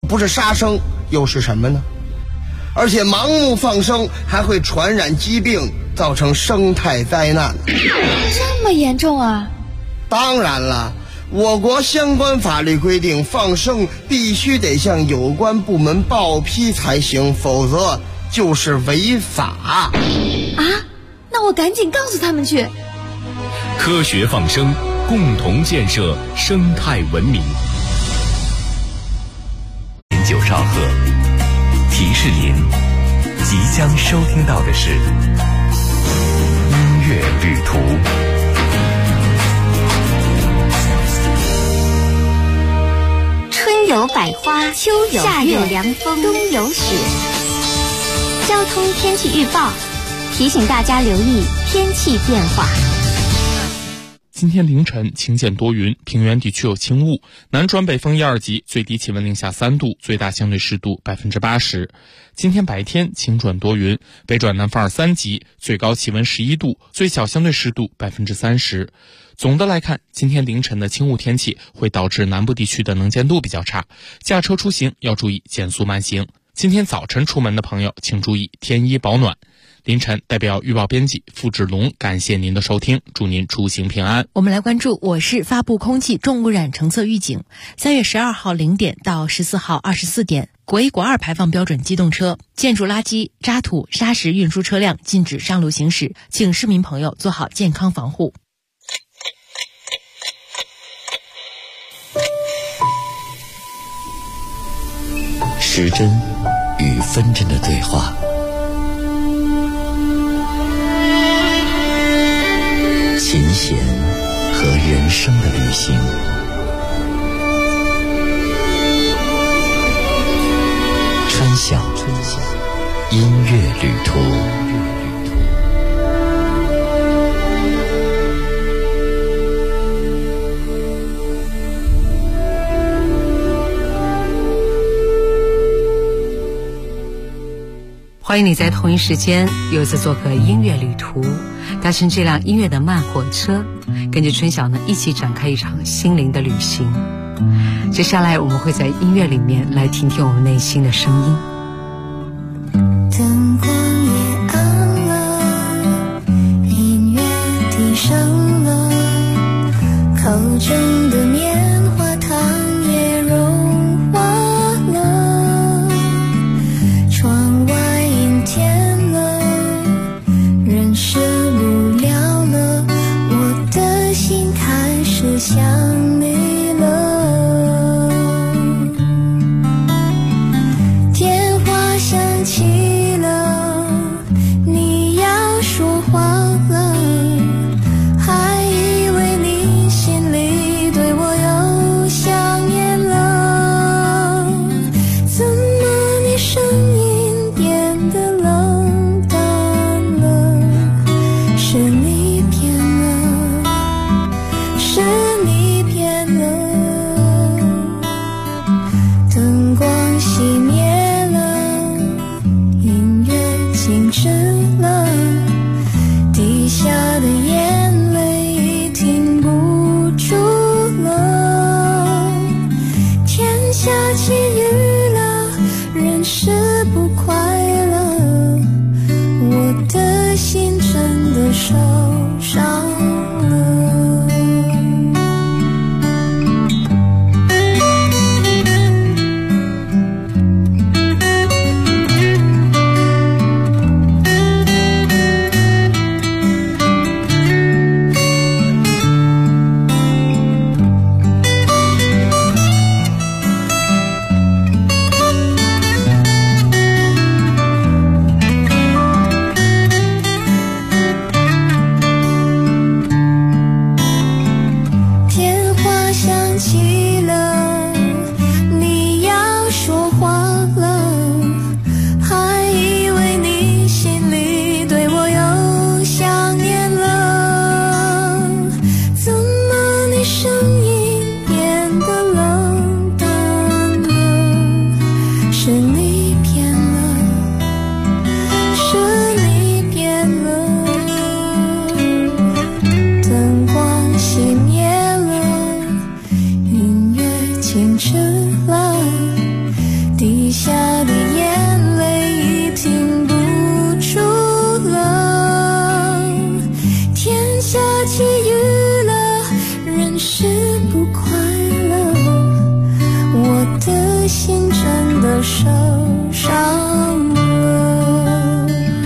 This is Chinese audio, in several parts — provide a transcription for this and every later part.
不是杀生又是什么呢？而且盲目放生还会传染疾病，造成生态灾难。 这么严重啊？ 当然了，我国相关法律规定，放生必须得向有关部门报批才行，否则就是违法。 啊？那我赶紧告诉他们去。 科学放生，共同建设生态文明。9兆赫，提示您即将收听到的是音乐旅途。 春有百花，秋有夏有凉风，冬有雪。交通天气预报提醒大家留意天气变化。 今天凌晨晴间多云，平原地区有轻雾，南转北风1、2级，最低气温零下3度，最大相对湿度80%。今天白天晴转多云，北转南风2、3级，最高气温11度，最小相对湿度30%。总的来看，今天凌晨的轻雾天气会导致南部地区的能见度比较差，驾车出行要注意减速慢行。今天早晨出门的朋友请注意添衣保暖。凌晨代表预报编辑付志龙感谢您的收听，祝您出行平安。 我们来关注我市发布空气重污染橙色预警。3月12号0点到14号24点，国1、国2排放标准机动车、建筑垃圾、渣土、砂石运输车辆禁止上路行驶，请市民朋友做好健康防护。 时针与分针的对话，琴弦和人生的旅行，春晓音乐旅途。 欢迎你在同一时间又次做客音乐旅途，搭乘这辆音乐的慢火车，跟着春晓呢一起展开一场心灵的旅行。接下来我们会在音乐里面来听听我们内心的声音。 灯光也暗了，音乐低声了，口中的棉花糖也融化了，窗外阴天了，人是无聊了，我的心开始想你了。电话响起了，你要说话了，还以为你心里对我又想念了，怎么你声音变得冷淡了？是你变了，是你变了。灯光熄灭了，音乐静止了，滴下的眼泪已停不住了。天下起雨了，人是不快乐，我的心真的受伤了。 心真的受伤了，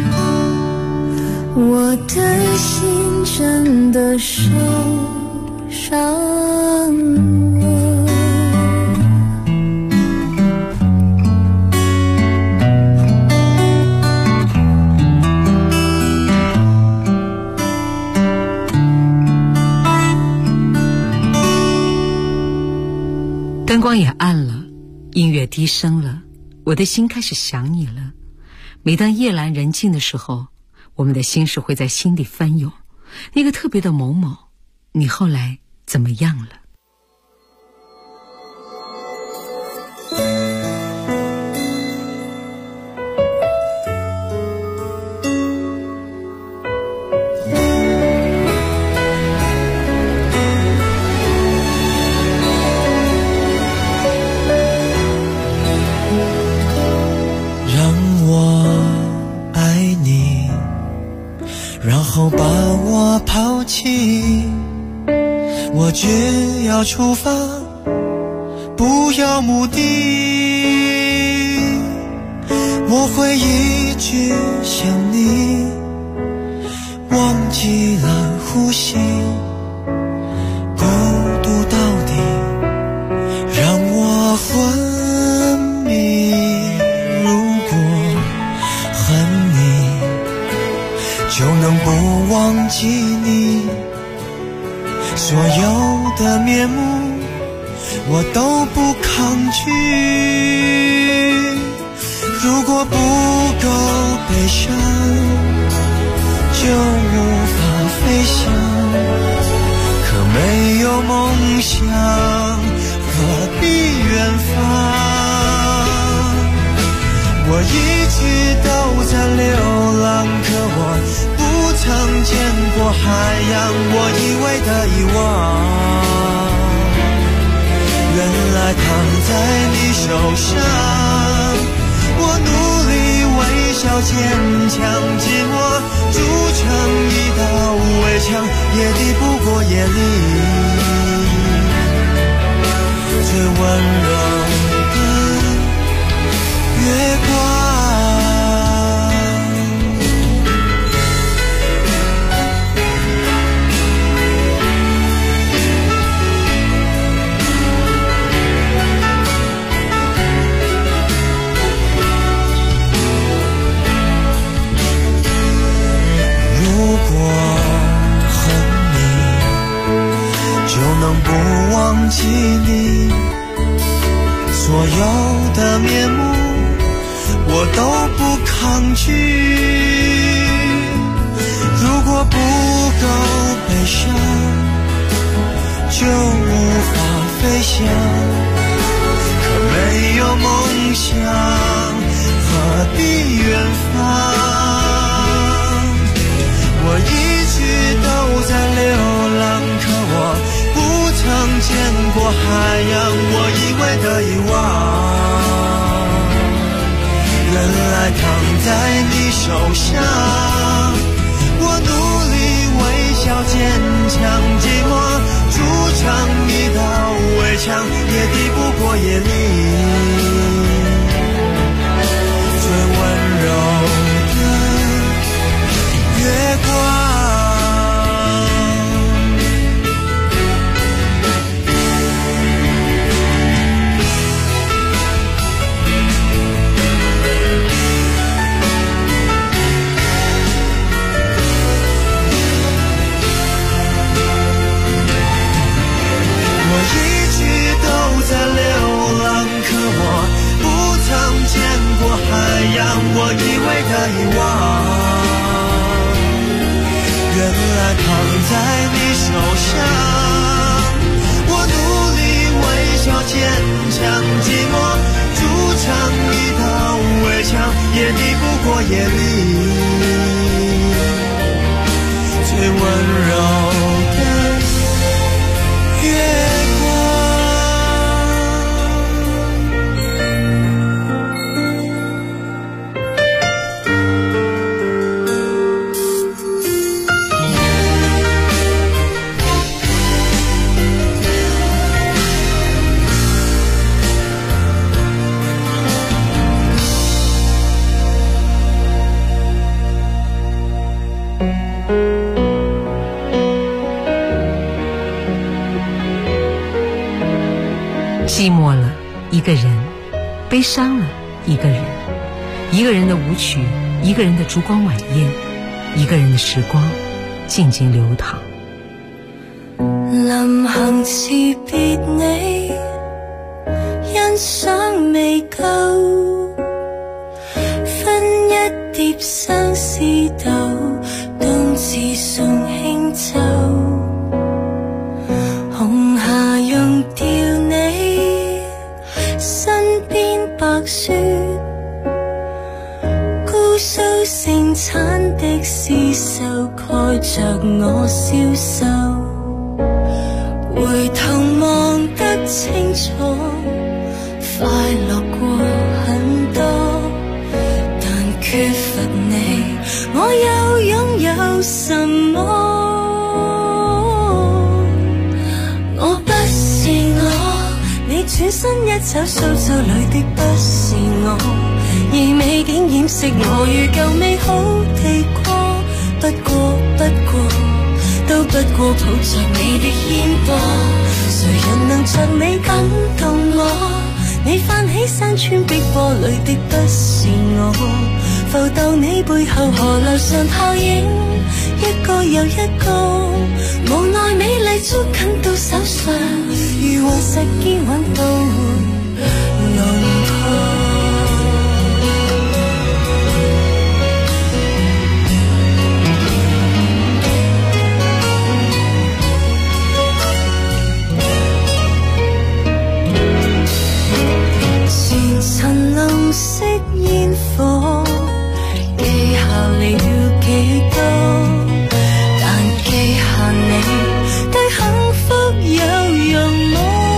我的心真的受伤了。 灯光也暗了，音乐低声了，我的心开始想你了。每当夜阑人静的时候，我们的心事会在心底翻涌。那个特别的某某，你后来怎么样了？ 后把我抛弃，我只要出发，不要目的。我会一直想你，忘记了呼吸，孤独到底让我昏迷。就能不忘记你，所有的面目我都不抗拒。如果不够悲伤，就无法飞翔。可没有梦想，何必远方？我一直都在流浪，可我不曾见过海洋，我以为的遗忘，原来躺在你手上。我努力微笑坚强，寂寞筑成一道围墙，也抵不过夜里最温柔的月光。如果恨你，就能不忘记你，所有的面目我都不抗拒。如果不够悲伤，就无法飞翔。可没有梦想，何必远方？我一直都在流浪，可我不曾见过海洋，我以为的遗忘，原来躺在你手上。我努力微笑坚强，寂寞筑成一道围墙，也抵不过夜里最温柔的月光。在流浪，可我不曾见过海洋，我以为的遗忘，原来躺在你手上。我努力微笑坚强，寂寞筑成一道围墙，也抵不过夜里最温柔的月光。 个人，悲伤了一个人，一个人的舞曲，一个人的烛光晚宴，一个人的時光靜靜流淌。 臨行辭別你，欣賞未夠，分一碟相思豆，冬至送輕酒，紅霞溶掉你身邊白雪，姑蘇盛產的絲繡蓋着我消瘦，回頭望得清楚，快樂過很多，但缺乏你，我又擁有什麼？我不是我，你轉身一走，蘇州裡的不是我，而美景掩飾我如舊美好地過，不過都不過抱着你的肩膊，誰人能像你感動我？你泛起山川碧波裡的不是我，浮蕩你背後河流上泡影，一個又一個，無奈美麗捉緊到手上，如雲石堅穩到輪廓。塵籠色煙火，記下了幾多，但記下你對幸福有用麼？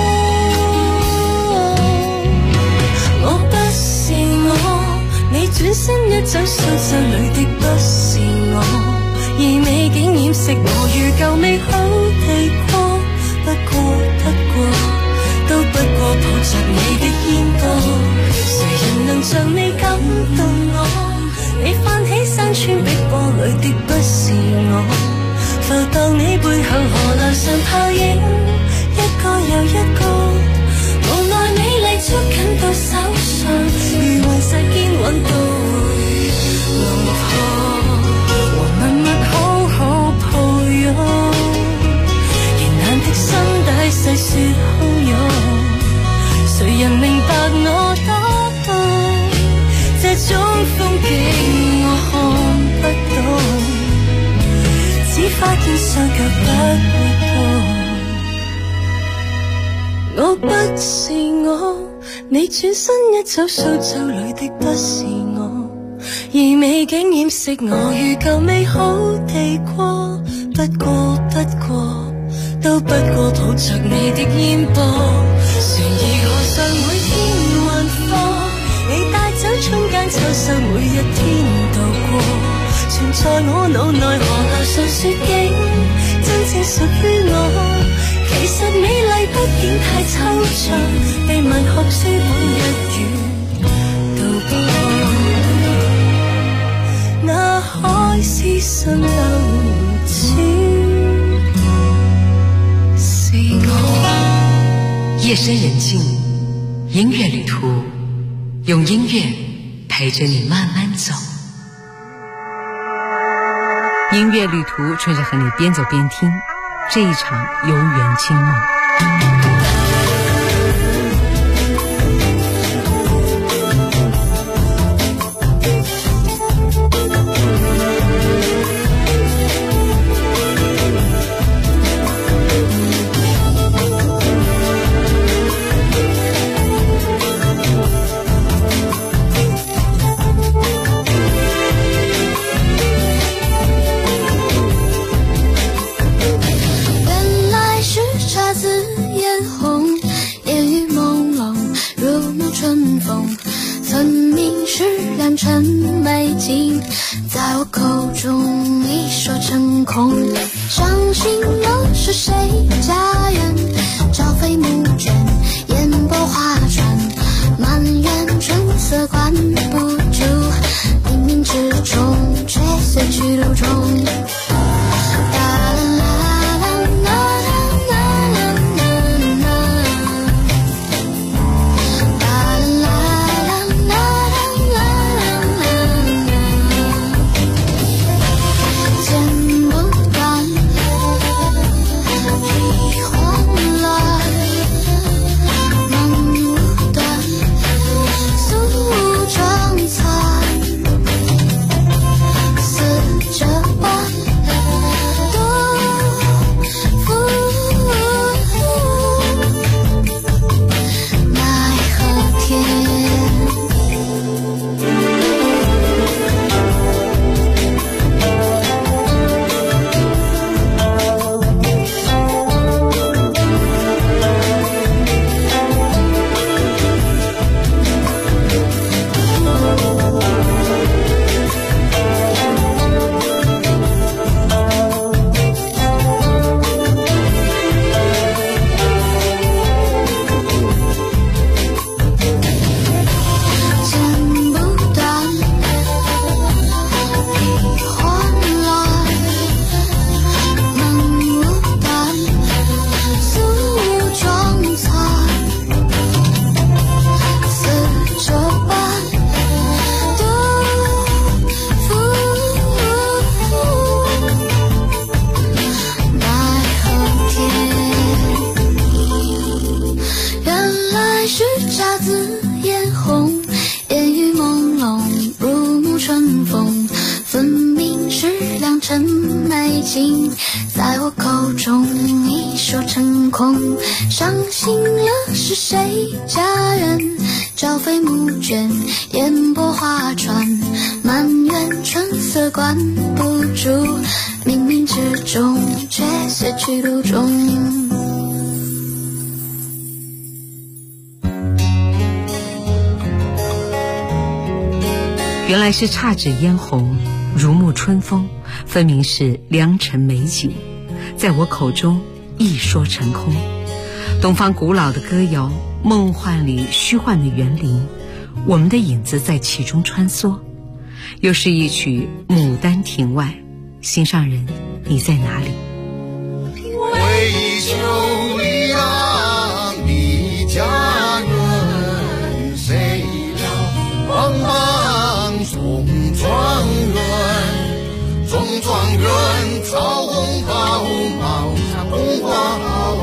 我不是我，你轉身一走，蘇州裡的不是我，而美景掩飾我如舊美好地過，都不過抱着你的肩膊。誰人能像你感動我？你泛起山川碧波裡的不是我，浮蕩你背後河流上泡影，一個又一個，無奈美麗捉緊到手上，如雲石堅穩到輪廓，和默默好好抱擁，燃眼的心底細說洶湧，誰人明白我多？這種風景我看不懂，只發現雙腳不會動。我不是我，你轉身一走，蘇州裡的不是我，而美景掩飾我如舊美好地過，不過都不過抱着你的肩膊，船兒河上每天運貨，你帶走春間秋收，每一天度過，存在我腦內河流上雪景，真正屬於我。其實美麗不見太抽象，被文學書本一語道破，那海市蜃樓似是我。 夜深人靜，音樂旅途，用音樂陪着你慢慢走。音樂旅途趁着和你邊走邊聽這一場遊園驚夢。 伤心了是谁家园，朝飞暮卷，烟波画船，满园春色关不住，冥冥之中却随去路中。哒空，伤心了是谁家人？朝飞暮卷，烟波画船，满园春色关不住，冥冥之中却随去路中。 原来是姹紫嫣红，如沐春风，分明是良辰美景，在我口中一说成空。东方古老的歌谣，梦幻里虚幻的园林，我们的影子在其中穿梭。又是一曲《牡丹亭外》，心上人，你在哪里？ 为求你让你家人，谁料茫茫中状元，中状元草红宝帽上红花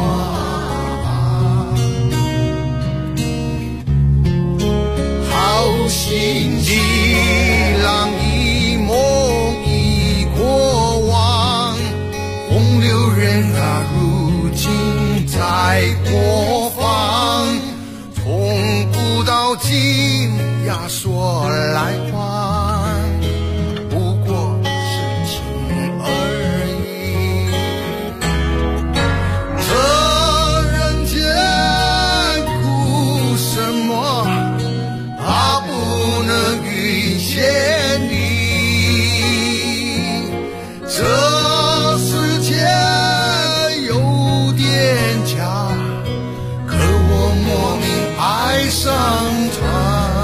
好心机郎一梦一过往，风流人啊如今在何方？从古到今呀说来话，不过是情而已。这人间苦什么，它不能遇见你。这世界有点假，可我莫名爱上它。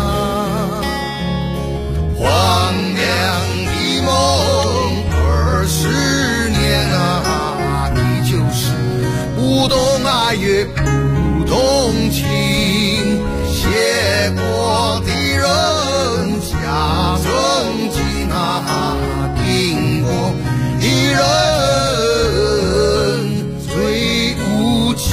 荒凉的梦20年啊，你就是不懂爱也不懂情，写过的人假正经啊，听过的人最无情。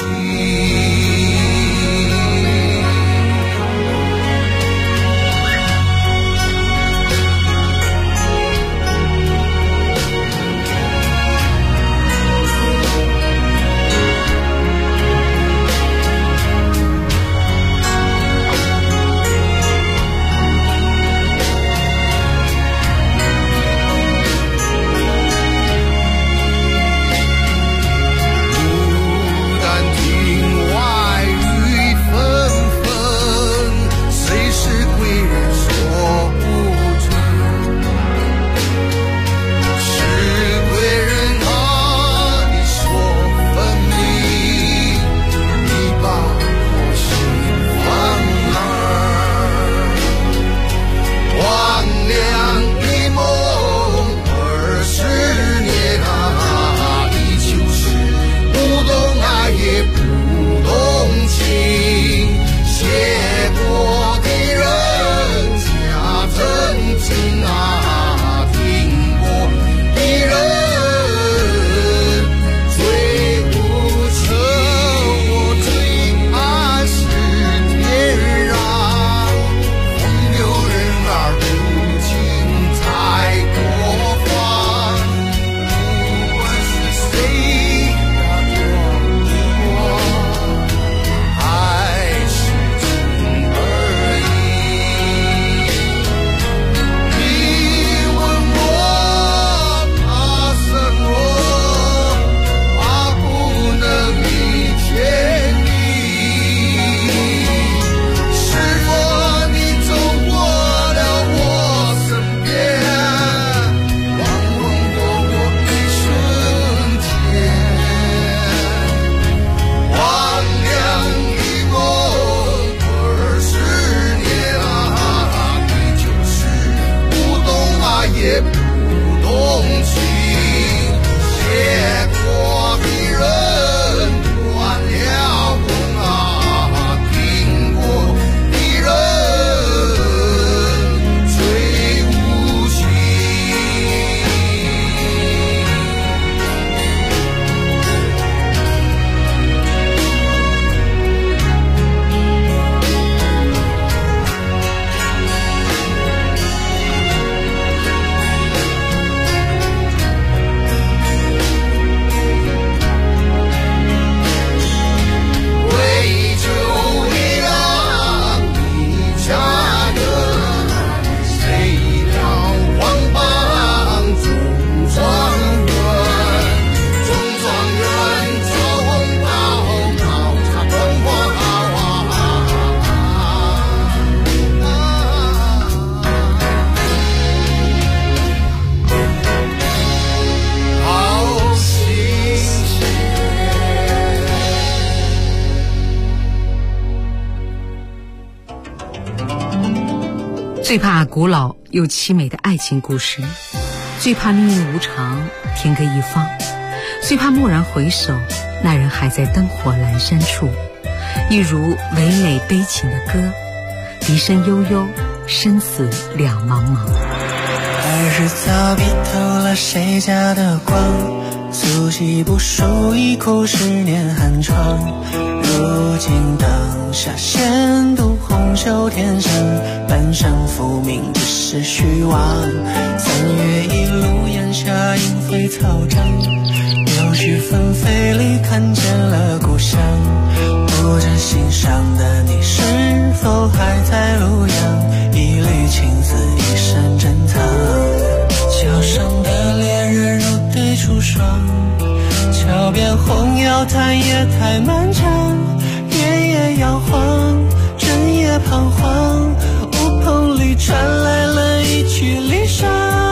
最怕古老又凄美的爱情故事，最怕命运无常，天各一方，最怕蓦然回首，那人还在灯火阑珊处。一如唯美悲情的歌，笛声悠悠，生死两茫茫。 儿时早比透了谁家的光，足迹不数已枯10年寒窗。如今灯下闲读红袖添香，半生浮名只是虚妄。3月一路檐下莺飞草长，柳絮纷飞里看见了故乡。不知心上的你是否还在路阳，一缕情丝一生珍藏。桥上的恋人如对出霜，桥边红药叹夜太漫长。夜夜摇晃，整夜彷徨，乌篷里传来了一曲离殇。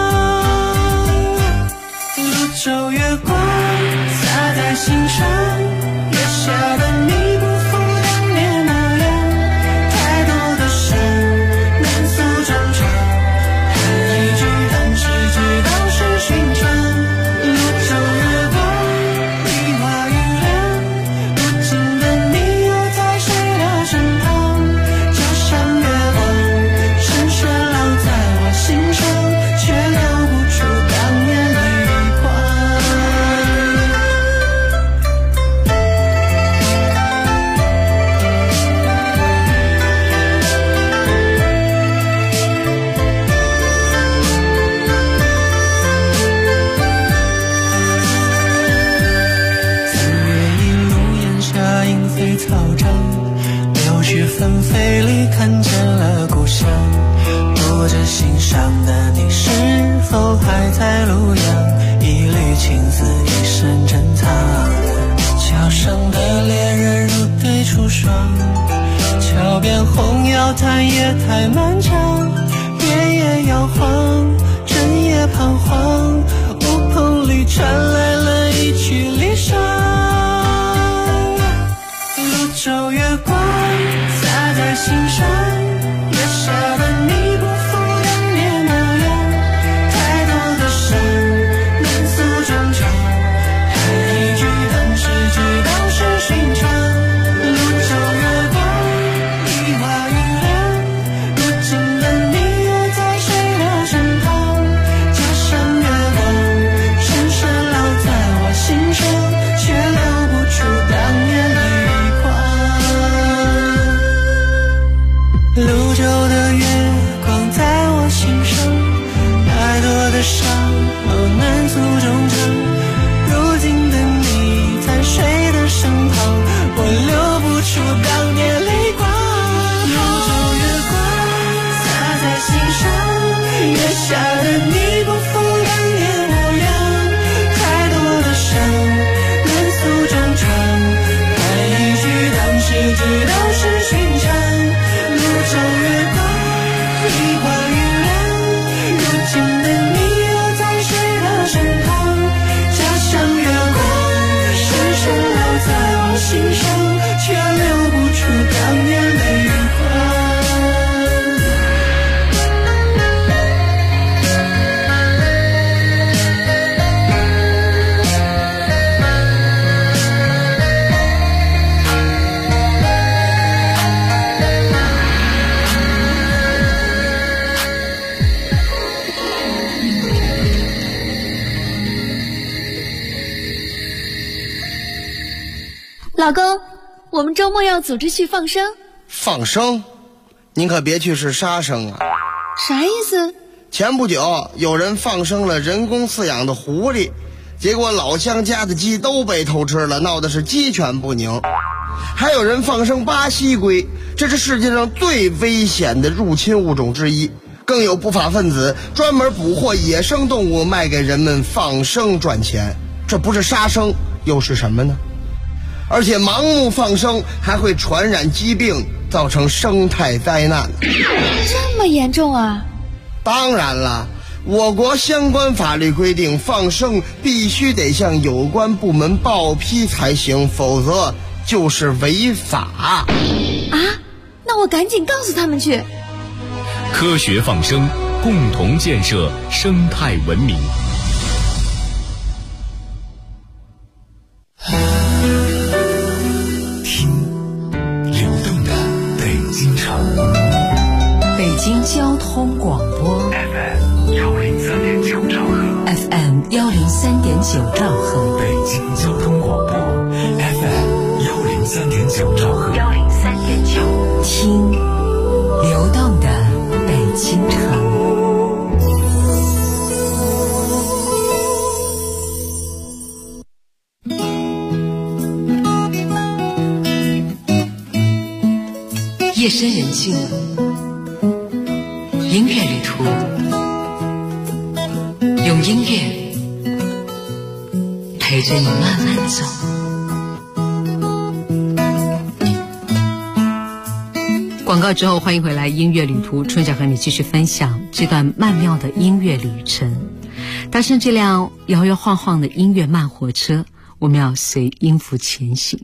泸州月光洒在心上，月下的你不负当年模样。太多的事难诉衷肠，谈一句当时知道是寻常。泸州月光梨花雨凉，如今的你又在谁的身旁？桥上月光深深烙在我心上，却留不出当年泪光。草长，柳絮纷飞里看见了故乡。不知心上的你是否还在路阳，一缕情丝一生珍藏。桥上的恋人如对出霜，桥边红药叹夜太漫长。夜夜摇晃，整夜彷徨，乌篷里传来了一曲离殇。泸州月光洒在心上，月下的你不负当年模样。太多的事难诉衷肠，谈一句当时知道是寻常。泸州月光梨花雨凉，如今的你又在谁的身旁？桥上月光深深烙在我心上，却留不出当年泪光。泸州的月光在我心上，太多的伤难诉衷肠。如今的你在谁的身旁？我留不出当年泪光。泸州月光洒在心上，月下的你不负当年模样。太多的伤难诉衷肠，谈一句当时知道是寻常。泸州月光梨花雨凉，如今的你又在谁的身旁？桥上月光深深烙在我心上，却留不出当年泪光。 老公，我们周末要组织去放生。 放生？您可别去是杀生啊！ 啥意思？ 前不久有人放生了人工饲养的狐狸，结果老乡家的鸡都被偷吃了，闹的是鸡犬不宁。还有人放生巴西龟，这是世界上最危险的入侵物种之一。更有不法分子专门捕获野生动物卖给人们放生赚钱，这不是杀生又是什么呢？而且盲目放生还会传染疾病，造成生态灾难。 这么严重啊？ 当然了，我国相关法律规定，放生必须得向有关部门报批才行，否则就是违法。 啊，那我赶紧告诉他们去。 可科学放声，共同建设生态文明。 听流动的北京城， 北京交通广播 FM103.9兆赫 ，FM103.9兆赫， 北京交通广播 FM103.9兆赫 ，103.9，听流动的北京城。夜深人静，音乐旅途，用音乐陪着你慢慢走。广告之后，欢迎回来音乐旅途，春晓和你继续分享这段曼妙的音乐旅程。搭乘这辆摇摇晃晃的音乐慢火车，我们要随音符前行。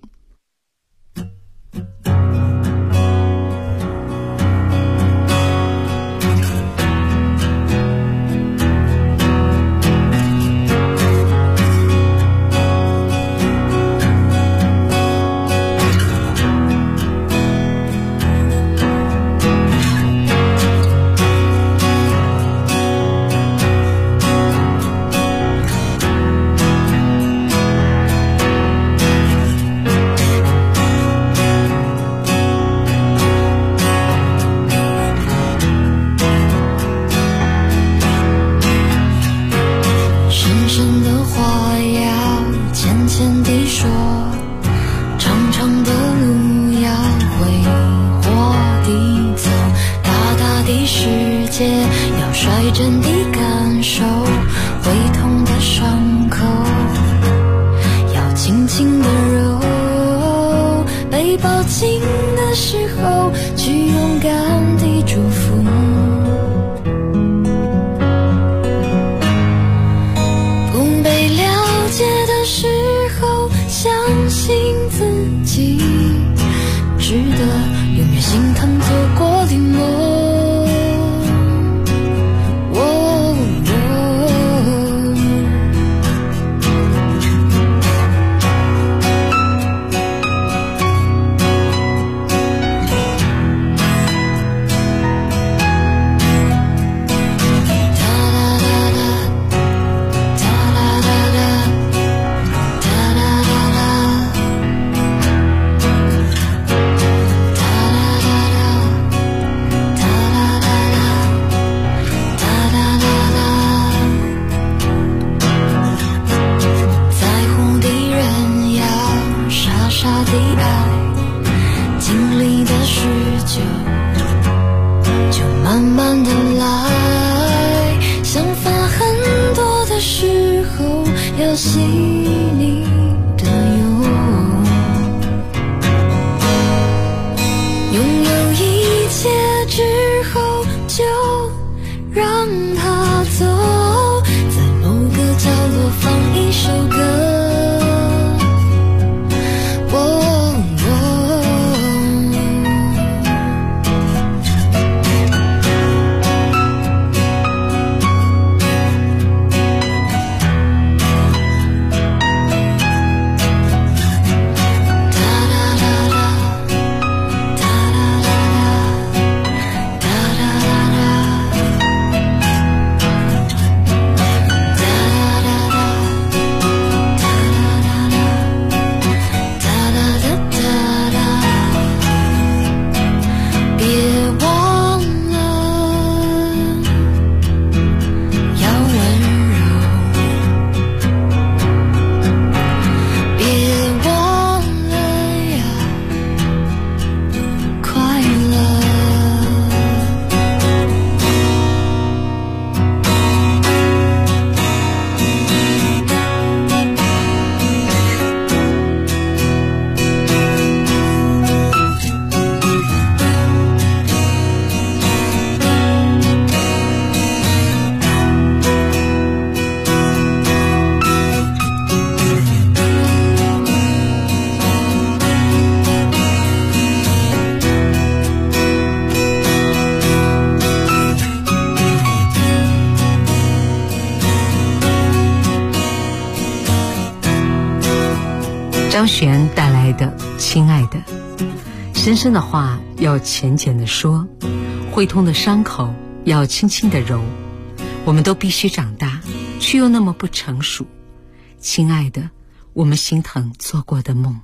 张悬带来的亲爱的，深深的话要浅浅的说，会痛的伤口要轻轻的揉，我们都必须长大，却又那么不成熟。亲爱的，我们心疼做过的梦。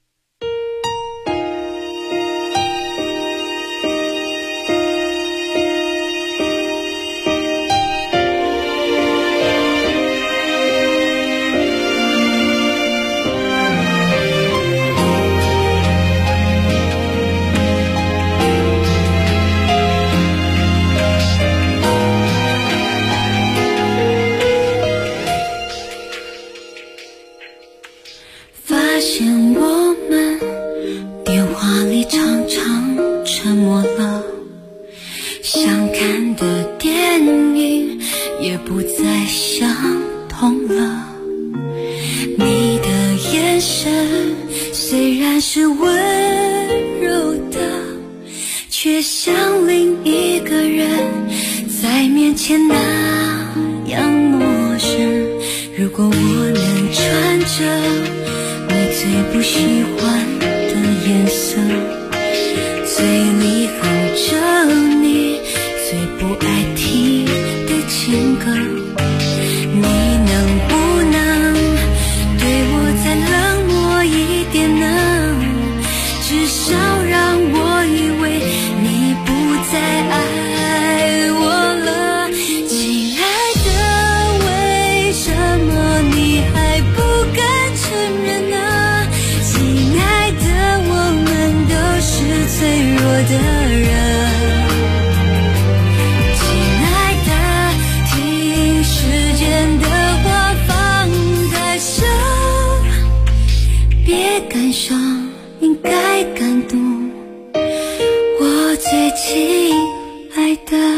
发现我们电话里常常沉默了，想看的电影也不再相同了。你的眼神虽然是温柔的，却像另一个人在面前那样陌生。如果我能穿着最不喜欢的颜色，嘴里哼着你最不爱听的情歌，你能不能对我再冷漠一点呢？至少让我以为你不再爱我了。亲爱的，为什么你还不敢承认呢？脆弱的人，亲爱的，听时间的话放开手，别感伤，应该感动，我最亲爱的。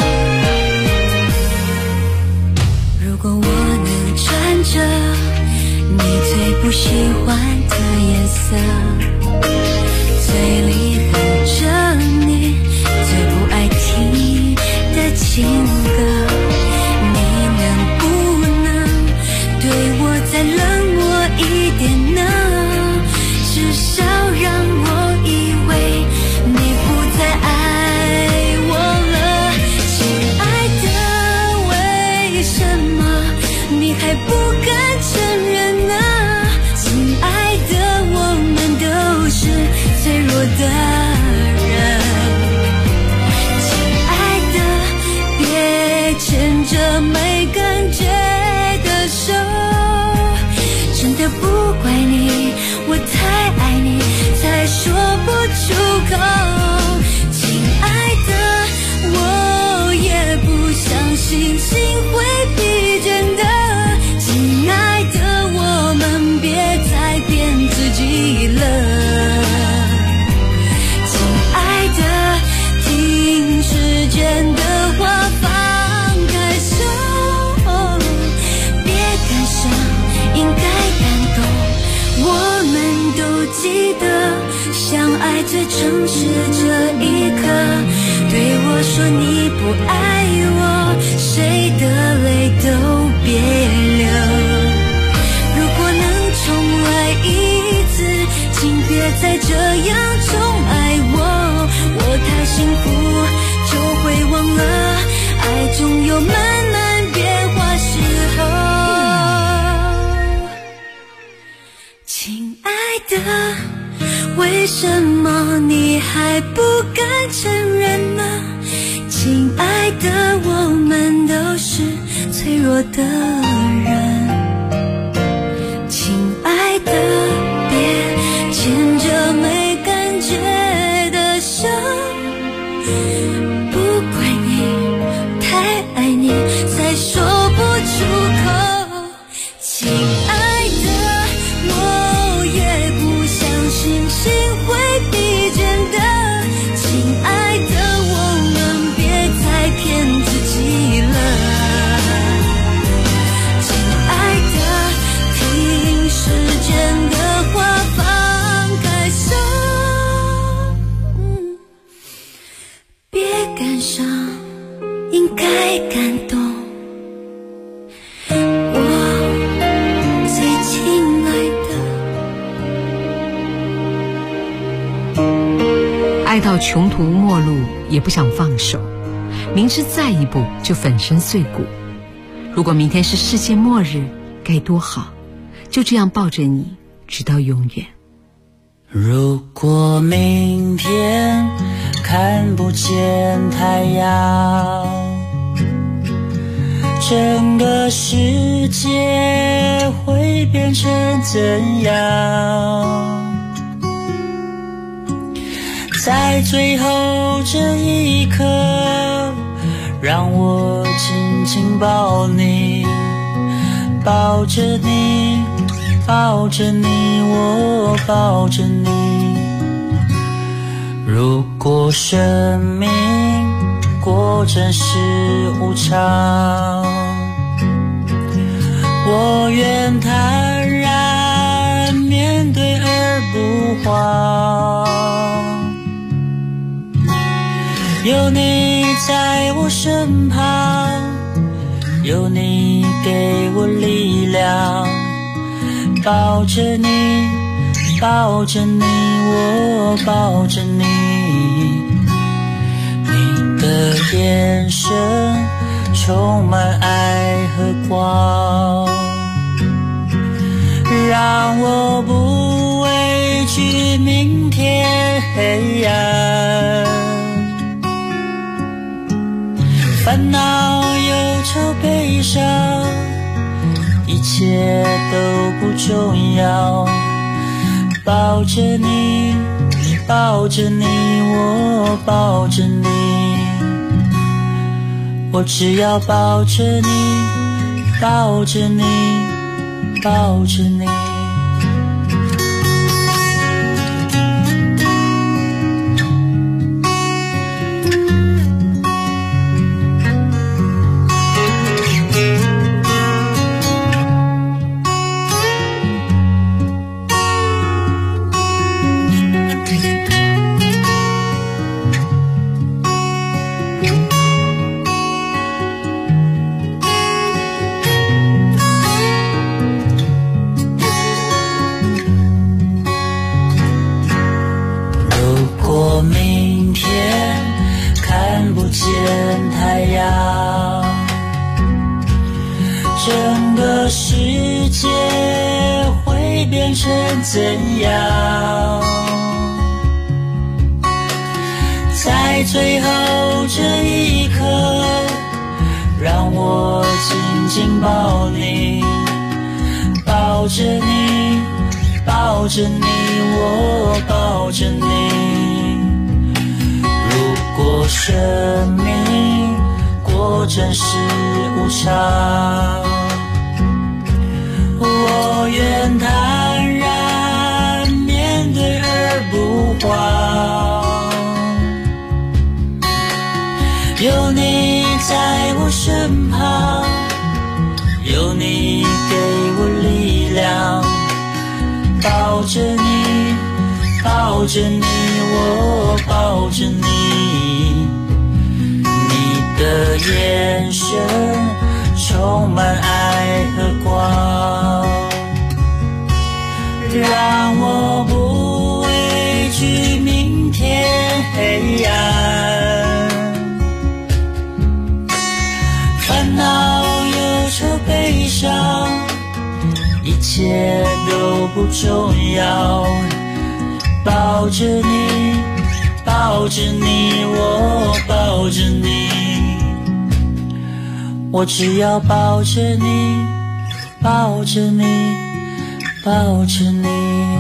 如果我能穿着你最不喜欢的颜色，嘴里着你最不爱听的情歌，你能不能对我再冷漠一点呢？至少让我以为你不再爱我了。亲爱的，为什么你还不敢承认呢？亲爱的，我们都是脆弱的牵着没感觉的手，真的不怪你，我太爱你才说不出口。亲爱的，我也不相信心会疲倦的。亲爱的，我们别再骗自己了。亲爱的，听时间的话记得相爱最诚实这一刻，对我说你不爱我，谁的泪都别流。如果能重来一次，请别再这样宠爱我，我太幸福就会忘了，爱总有慢慢变化时候。亲爱的，为什么你还不敢承认呢？亲爱的，我们都是脆弱的人。亲爱的，别牵着没感觉的手，不怪你，太爱你才说不出口。亲爱的，我也不相信心会疲倦的。亲爱的，我们别再骗自己了。亲爱的，听时间的话放开手，别感伤，应该感动。我最亲爱的， 到穷途末路也不想放手，明知再一步就粉身碎骨。如果明天是世界末日，该多好，就这样抱着你直到永远。 如果明天看不见太阳，整个世界会变成怎样？在最后这一刻，让我紧紧抱你，抱着你，抱着你，我抱着你。如果生命果真是无常，我愿坦然面对而不慌。有你在我身旁，有你给我力量，抱着你，抱着你，我抱着你。你的眼神充满爱和光，让我不畏惧明天黑暗。烦恼、忧愁、悲伤，一切都不重要。抱着你，抱着你，我抱着你。我只要抱着你，抱着你，抱着你。整个世界会变成怎样？在最后这一刻，让我紧紧抱你，抱着你，抱着你，我抱着你。如果生命果真是无常，我愿坦然面对而不慌。有你在我身旁，有你给我力量，抱着你，抱着你，我抱着你。你的眼神充满爱和光，让我不畏惧明天黑暗。烦恼、忧愁、悲伤，一切都不重要。抱着你，抱着你，我抱着你。我只要抱着你，抱着你，抱着你。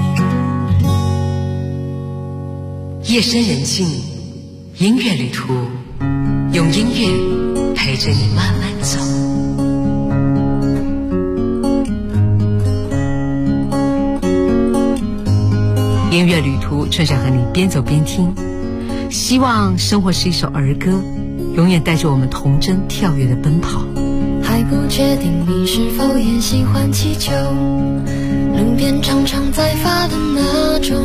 夜深人静，音乐旅途，用音乐陪着你慢慢走。音乐旅途，春夏和你边走边听。希望生活是一首儿歌，永远带着我们童真跳跃的奔跑。 还不确定你是否也喜欢气球，路边常常在发的那种。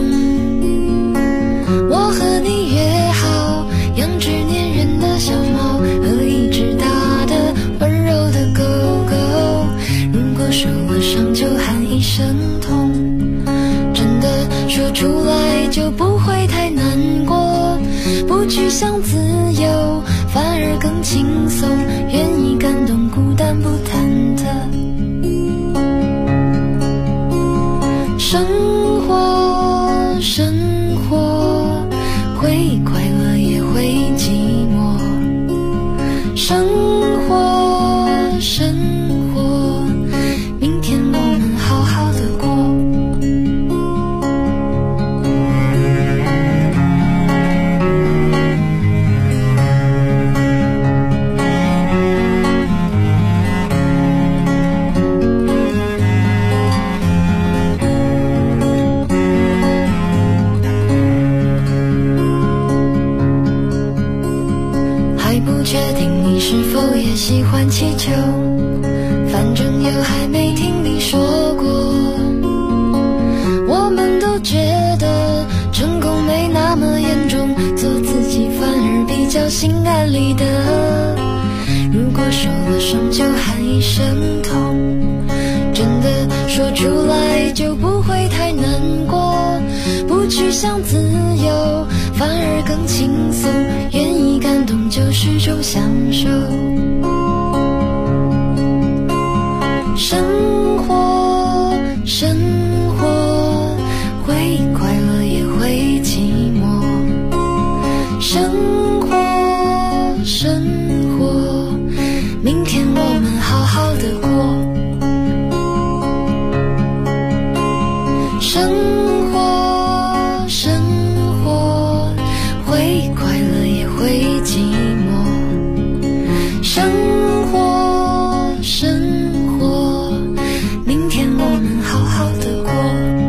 我和你约好，养只粘人的小猫和一只大的温柔的狗狗。如果受了伤就喊一声痛，真的说出来就不会太难过。 生活，生活，明天我们好好的过。确定你是否也喜欢气球，反正又还没听你说过。我们都觉得成功没那么严重，做自己反而比较心安理得。如果受了伤就喊一声痛，真的说出来就不会太难过。不去想自由反而更轻松，愿意感动就是种享受。生活，生活，会快乐也会寂寞。生活，生活，明天我们好好的过。生活，生活，会快乐也会寂寞。生活，生活，明天我们好好的过。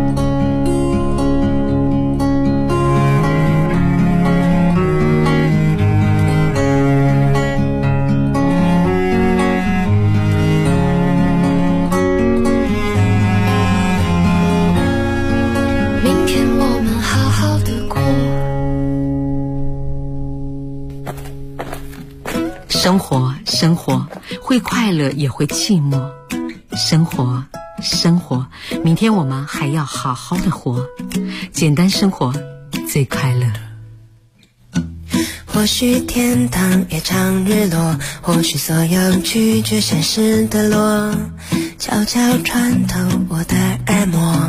明天我们好好的过。 生活，生活，会快乐也会寂寞。生活，生活，明天我们还要好好的活。简单生活最快乐。 或许天堂也常日落，或许所有拒绝现实的落，悄悄穿透我的耳膜。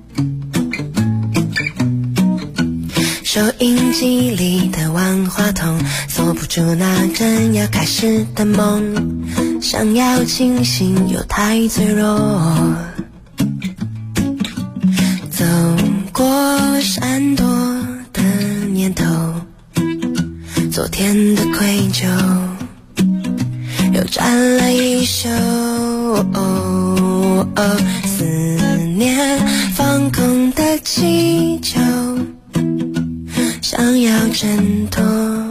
收音机里的万花筒，锁不住那正要开始的梦，想要清醒又太脆弱。走过闪躲的念头，昨天的愧疚又沾了一宿。思念放空的气球，想要挣脱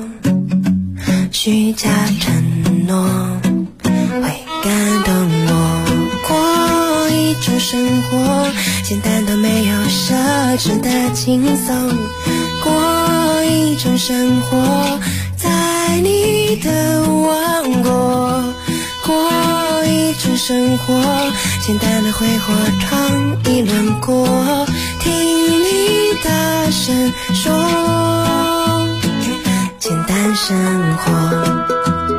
虚假承诺，会感动我。过一种生活，简单到没有奢侈的轻松。过一种生活，在你的王国。过一种生活，简单的挥霍闯一轮过。听你大声说，简单生活。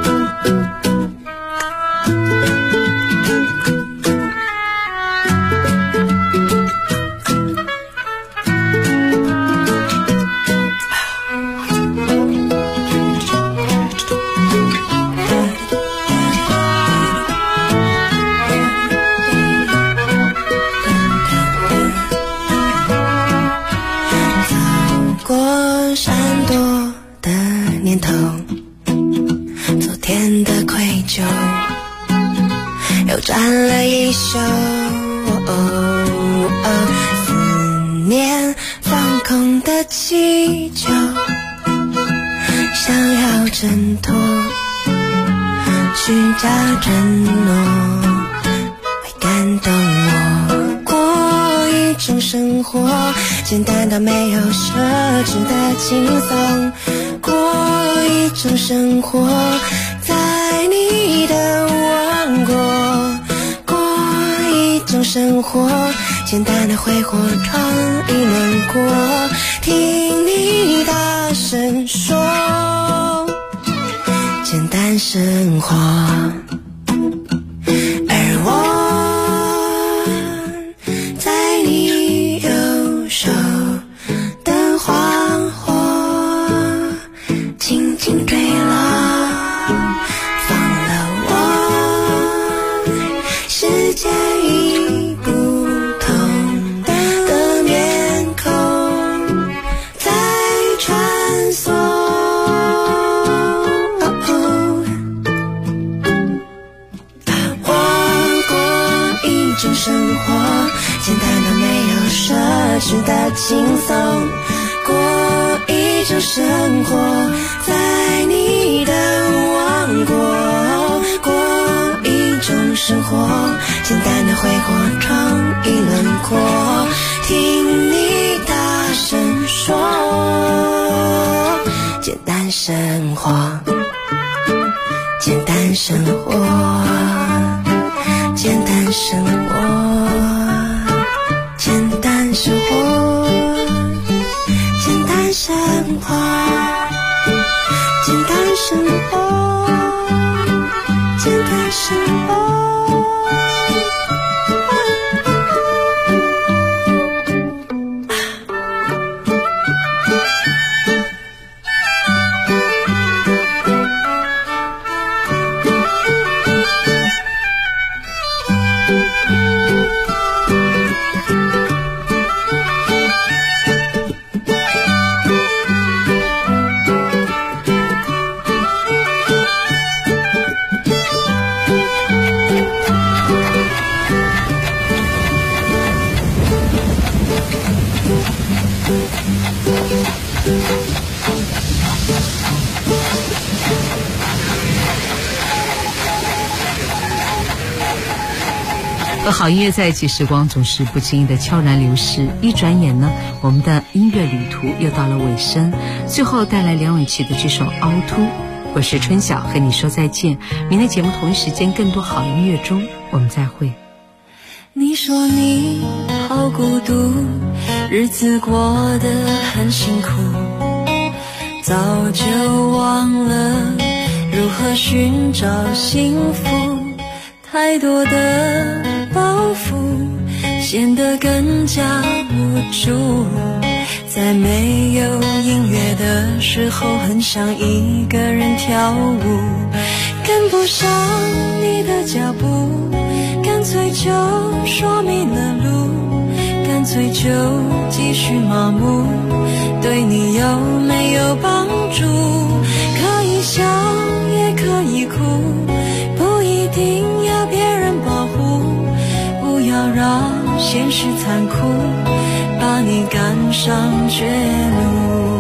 沾了一宿，思念放空的气球，想要挣脱虚假承诺，会感动我。过一种生活，简单到没有奢侈的轻松。过一种生活，在你的王国。一种生活，简单的挥霍闯一轮过。听你大声说，简单生活。而我在你右手的花火，轻轻坠落，放实的轻松，过一种生活，在你的王国，过一种生活，简单的挥霍创意轮廓，听你大声说，简单生活，简单生活，简单生活，简单生活，简单生活，简单生活，简单生活。 和好音乐在一起，时光总是不经意的悄然流逝，一转眼呢，我们的音乐旅途又到了尾声。最后带来梁咏琪的这首《凹凸》，我是春晓，和你说再见。明天节目同一时间，更多好音乐中我们再会。 你说你好孤独，日子过得很辛苦，早就忘了如何寻找幸福，太多的包袱显得更加无助，在没有音乐的时候很想一个人跳舞，跟不上你的脚步，干脆就说迷了路，干脆就继续麻木，对你有没有帮助？可以笑也可以哭，不一定要别人保护，不要让现实残酷把你赶上绝路。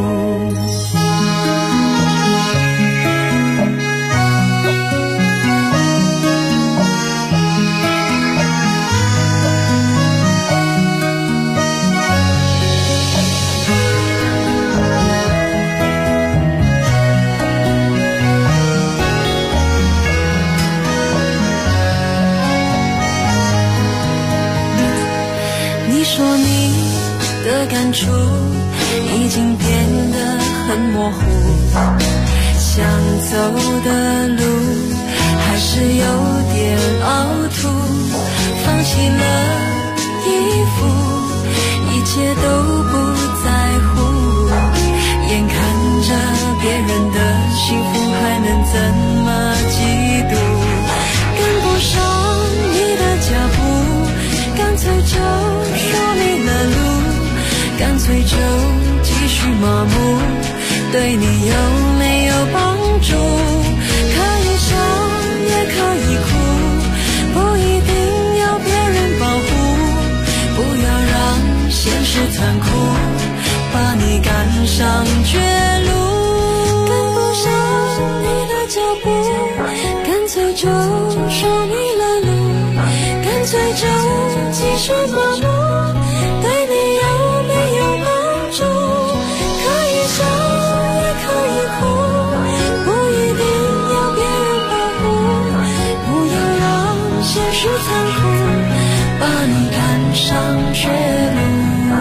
说你的感触已经变得很模糊，想走的路还是有点凹凸，放弃了衣服，一切都不在乎，眼看着别人的幸福还能怎么嫉妒，跟不上你的脚步，干脆就说迷了路，干脆就继续麻木，对你有没有帮助？可以笑也可以哭，不一定要别人保护，不要让现实残酷把你赶上绝路，跟不上你的脚步，干脆就说迷了路，干脆就继续麻木，对你有没有帮助？可以笑也可以哭，不一定要别人保护，不要让现实残酷把你赶上绝路。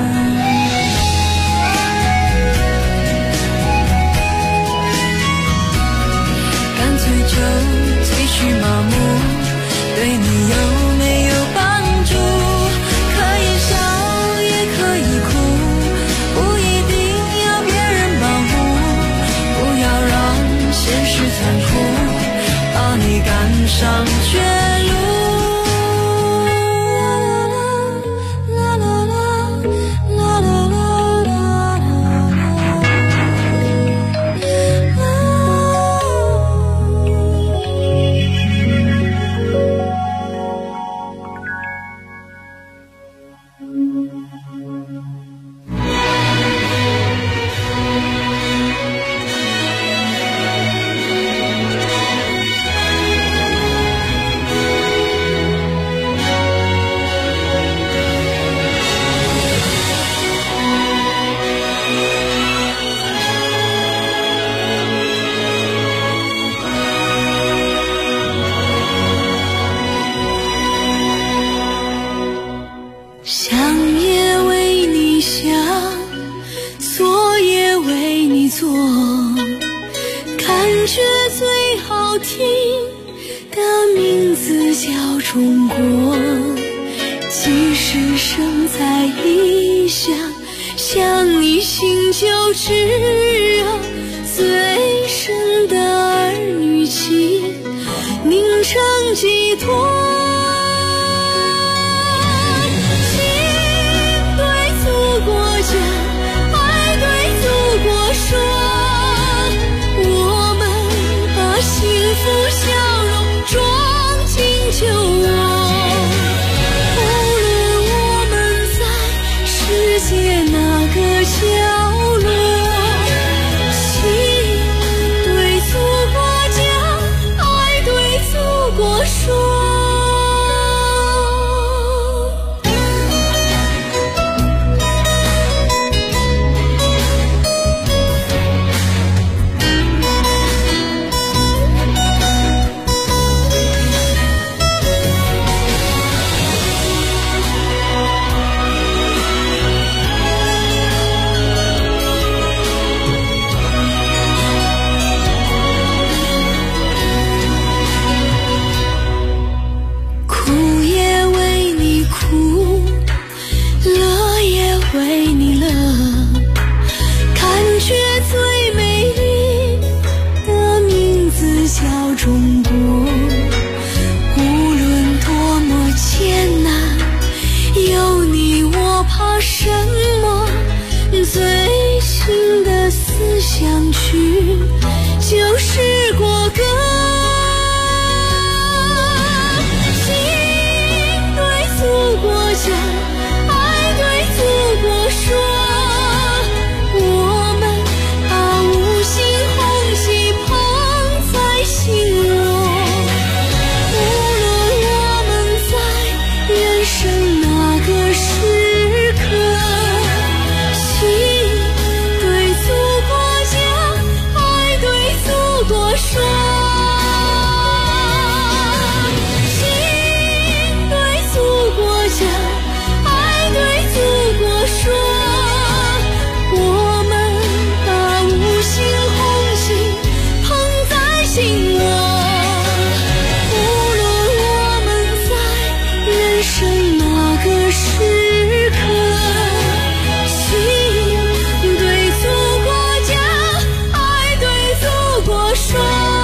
干脆就继续麻木，对你有没有帮助？可以笑也可以哭，不一定要别人保护，不要让现实残酷把你赶上绝路。 好听的名字叫中国，即使生在异乡，想一心就炙热最深的儿女情，凝成寄托。就是国歌，心对祖国讲，爱对祖国说，我们把五星红旗捧在心窝，无论我们在人生哪个时刻，心对祖国讲，爱对祖国说，心对祖国讲，爱对祖国说，我们把五星红旗捧在心窝，无论我们在人生哪个时刻，心对祖国讲，爱对祖国说，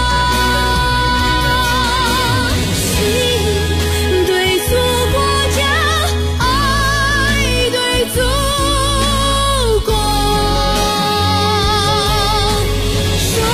心对祖国讲，爱对祖国说。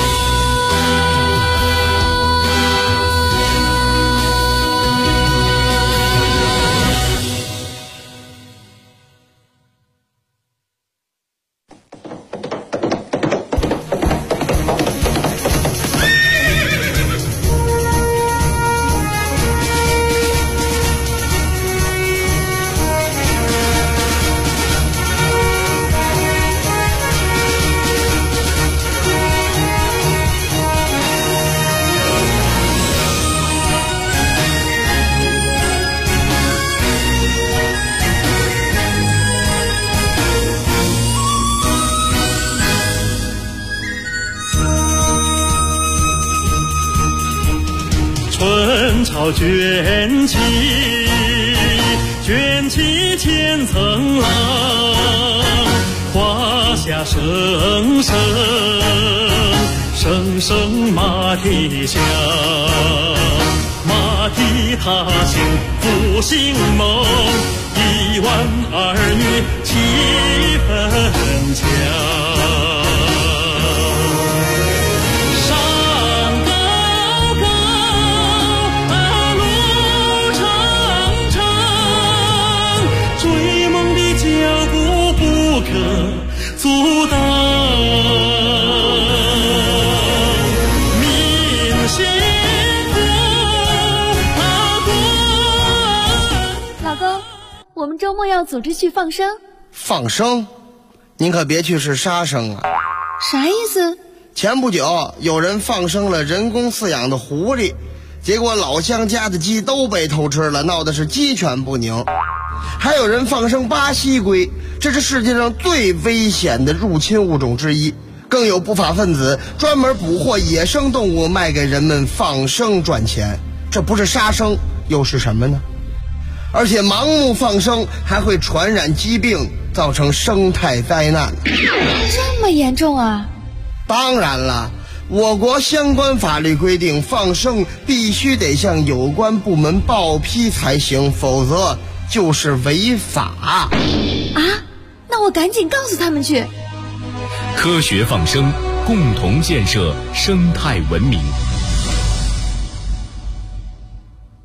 春潮卷起，卷起千层浪，华夏声声，声声马蹄响，马蹄踏行复兴梦，1万儿女气氛强。阻挡民心老公，我们周末要组织去放生。 放生？您可别去是杀生啊！ 啥意思？ 前不久有人放生了人工饲养的狐狸，结果老乡家的鸡都被偷吃了，闹得是鸡犬不宁。还有人放生巴西龟，这是世界上最危险的入侵物种之一， 更有不法分子专门捕获野生动物卖给人们放生赚钱，这不是杀生又是什么呢？而且盲目放生还会传染疾病，造成生态灾难。 这么严重啊？ 当然了，我国相关法律规定，放生必须得向有关部门报批才行，否则就是违法。 啊？那我赶紧告诉他们去。 科学放生，共同建设生态文明。